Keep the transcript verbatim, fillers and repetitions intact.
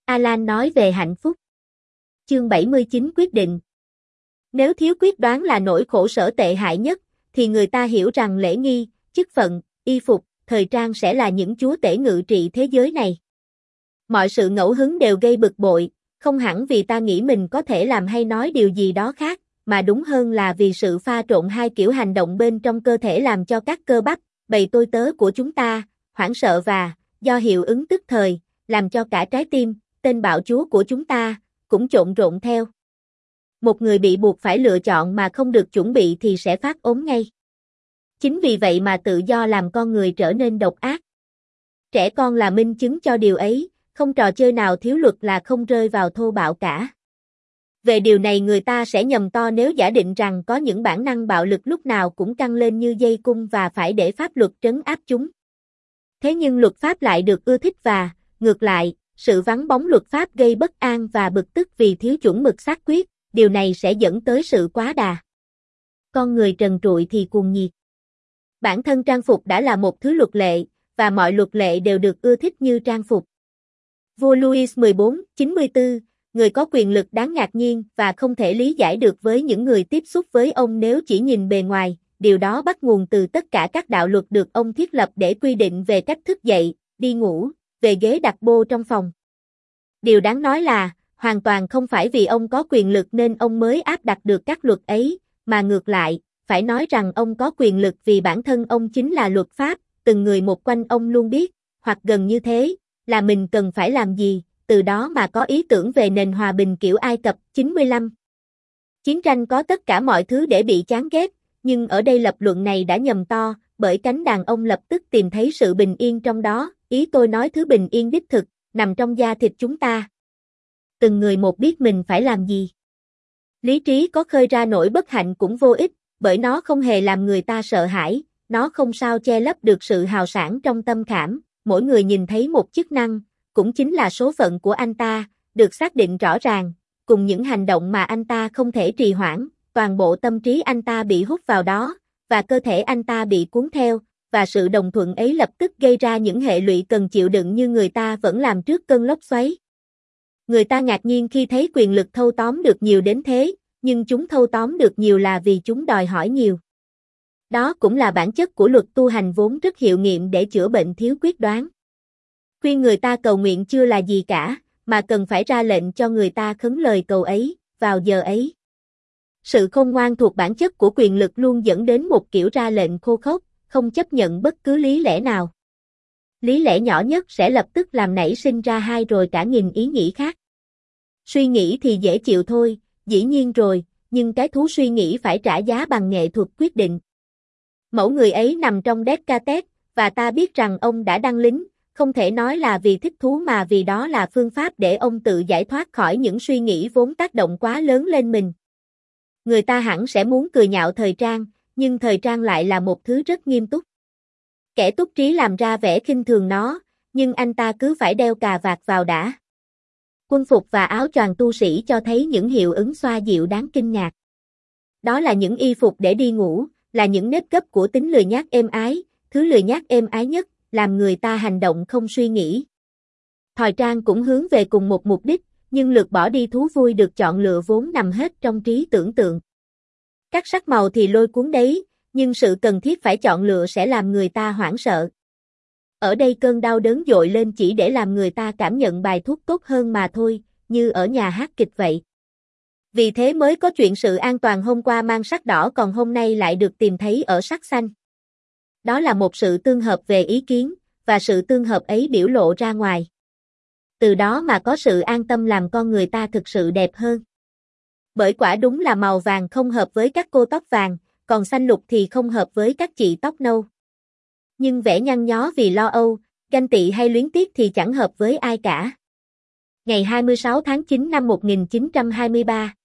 Alan nói về hạnh phúc. Chương bảy mươi chín quyết định. Nếu thiếu quyết đoán là nỗi khổ sở tệ hại nhất, thì người ta hiểu rằng lễ nghi, chức phận, y phục, thời trang sẽ là những chúa tể ngự trị thế giới này. Mọi sự ngẫu hứng đều gây bực bội, không hẳn vì ta nghĩ mình có thể làm hay nói điều gì đó khác, mà đúng hơn là vì sự pha trộn hai kiểu hành động bên trong cơ thể làm cho các cơ bắp, bầy tôi tớ của chúng ta, hoảng sợ và, do hiệu ứng tức thời, làm cho cả trái tim, tên bạo chúa của chúng ta, cũng trộn rộn theo. Một người bị buộc phải lựa chọn mà không được chuẩn bị thì sẽ phát ốm ngay. Chính vì vậy mà tự do làm con người trở nên độc ác. Trẻ con là minh chứng cho điều ấy, không trò chơi nào thiếu luật là không rơi vào thô bạo cả. Về điều này người ta sẽ nhầm to nếu giả định rằng có những bản năng bạo lực lúc nào cũng căng lên như dây cung và phải để pháp luật trấn áp chúng. Thế nhưng luật pháp lại được ưa thích và, ngược lại, sự vắng bóng luật pháp gây bất an và bực tức vì thiếu chuẩn mực xác quyết, điều này sẽ dẫn tới sự quá đà. Con người trần trụi thì cuồng nhiệt. Bản thân trang phục đã là một thứ luật lệ, và mọi luật lệ đều được ưa thích như trang phục. Vua Louis mười bốn, chín mươi tư, người có quyền lực đáng ngạc nhiên và không thể lý giải được với những người tiếp xúc với ông nếu chỉ nhìn bề ngoài, điều đó bắt nguồn từ tất cả các đạo luật được ông thiết lập để quy định về cách thức dậy, đi ngủ, về ghế đặt bô trong phòng. Điều đáng nói là, hoàn toàn không phải vì ông có quyền lực nên ông mới áp đặt được các luật ấy, mà ngược lại, phải nói rằng ông có quyền lực vì bản thân ông chính là luật pháp, từng người một quanh ông luôn biết, hoặc gần như thế, là mình cần phải làm gì, từ đó mà có ý tưởng về nền hòa bình kiểu Ai Cập chín mươi lăm. Chiến tranh có tất cả mọi thứ để bị chán ghét, nhưng ở đây lập luận này đã nhầm to, bởi cánh đàn ông lập tức tìm thấy sự bình yên trong đó, ý tôi nói thứ bình yên đích thực, nằm trong da thịt chúng ta. Từng người một biết mình phải làm gì. Lý trí có khơi ra nỗi bất hạnh cũng vô ích, bởi nó không hề làm người ta sợ hãi, nó không sao che lấp được sự hào sảng trong tâm khảm, mỗi người nhìn thấy một chức năng, cũng chính là số phận của anh ta, được xác định rõ ràng, cùng những hành động mà anh ta không thể trì hoãn, toàn bộ tâm trí anh ta bị hút vào đó, và cơ thể anh ta bị cuốn theo, và sự đồng thuận ấy lập tức gây ra những hệ lụy cần chịu đựng như người ta vẫn làm trước cơn lốc xoáy. Người ta ngạc nhiên khi thấy quyền lực thâu tóm được nhiều đến thế, nhưng chúng thâu tóm được nhiều là vì chúng đòi hỏi nhiều. Đó cũng là bản chất của luật tu hành vốn rất hiệu nghiệm để chữa bệnh thiếu quyết đoán. Khuyên người ta cầu nguyện chưa là gì cả, mà cần phải ra lệnh cho người ta khấn lời cầu ấy, vào giờ ấy. Sự khôn ngoan thuộc bản chất của quyền lực luôn dẫn đến một kiểu ra lệnh khô khốc, không chấp nhận bất cứ lý lẽ nào. Lý lẽ nhỏ nhất sẽ lập tức làm nảy sinh ra hai rồi cả nghìn ý nghĩ khác. Suy nghĩ thì dễ chịu thôi, dĩ nhiên rồi, nhưng cái thú suy nghĩ phải trả giá bằng nghệ thuật quyết định. Mẫu người ấy nằm trong Descartes, và ta biết rằng ông đã đăng lính, không thể nói là vì thích thú mà vì đó là phương pháp để ông tự giải thoát khỏi những suy nghĩ vốn tác động quá lớn lên mình. Người ta hẳn sẽ muốn cười nhạo thời trang, nhưng thời trang lại là một thứ rất nghiêm túc. Kẻ túc trí làm ra vẻ khinh thường nó, nhưng anh ta cứ phải đeo cà vạt vào đã. Quân phục và áo choàng tu sĩ cho thấy những hiệu ứng xoa dịu đáng kinh ngạc. Đó là những y phục để đi ngủ, là những nếp gấp của tính lười nhác êm ái, thứ lười nhác êm ái nhất, làm người ta hành động không suy nghĩ. Thời trang cũng hướng về cùng một mục đích, nhưng lược bỏ đi thú vui được chọn lựa vốn nằm hết trong trí tưởng tượng. Các sắc màu thì lôi cuốn đấy, nhưng sự cần thiết phải chọn lựa sẽ làm người ta hoảng sợ. Ở đây cơn đau đớn dội lên chỉ để làm người ta cảm nhận bài thuốc tốt hơn mà thôi, như ở nhà hát kịch vậy. Vì thế mới có chuyện sự an toàn hôm qua mang sắc đỏ còn hôm nay lại được tìm thấy ở sắc xanh. Đó là một sự tương hợp về ý kiến, và sự tương hợp ấy biểu lộ ra ngoài. Từ đó mà có sự an tâm làm con người ta thực sự đẹp hơn. Bởi quả đúng là màu vàng không hợp với các cô tóc vàng, còn xanh lục thì không hợp với các chị tóc nâu. Nhưng vẻ nhăn nhó vì lo âu, ganh tị hay luyến tiếc thì chẳng hợp với ai cả. Ngày hai mươi sáu tháng chín năm một nghìn chín trăm hai mươi ba,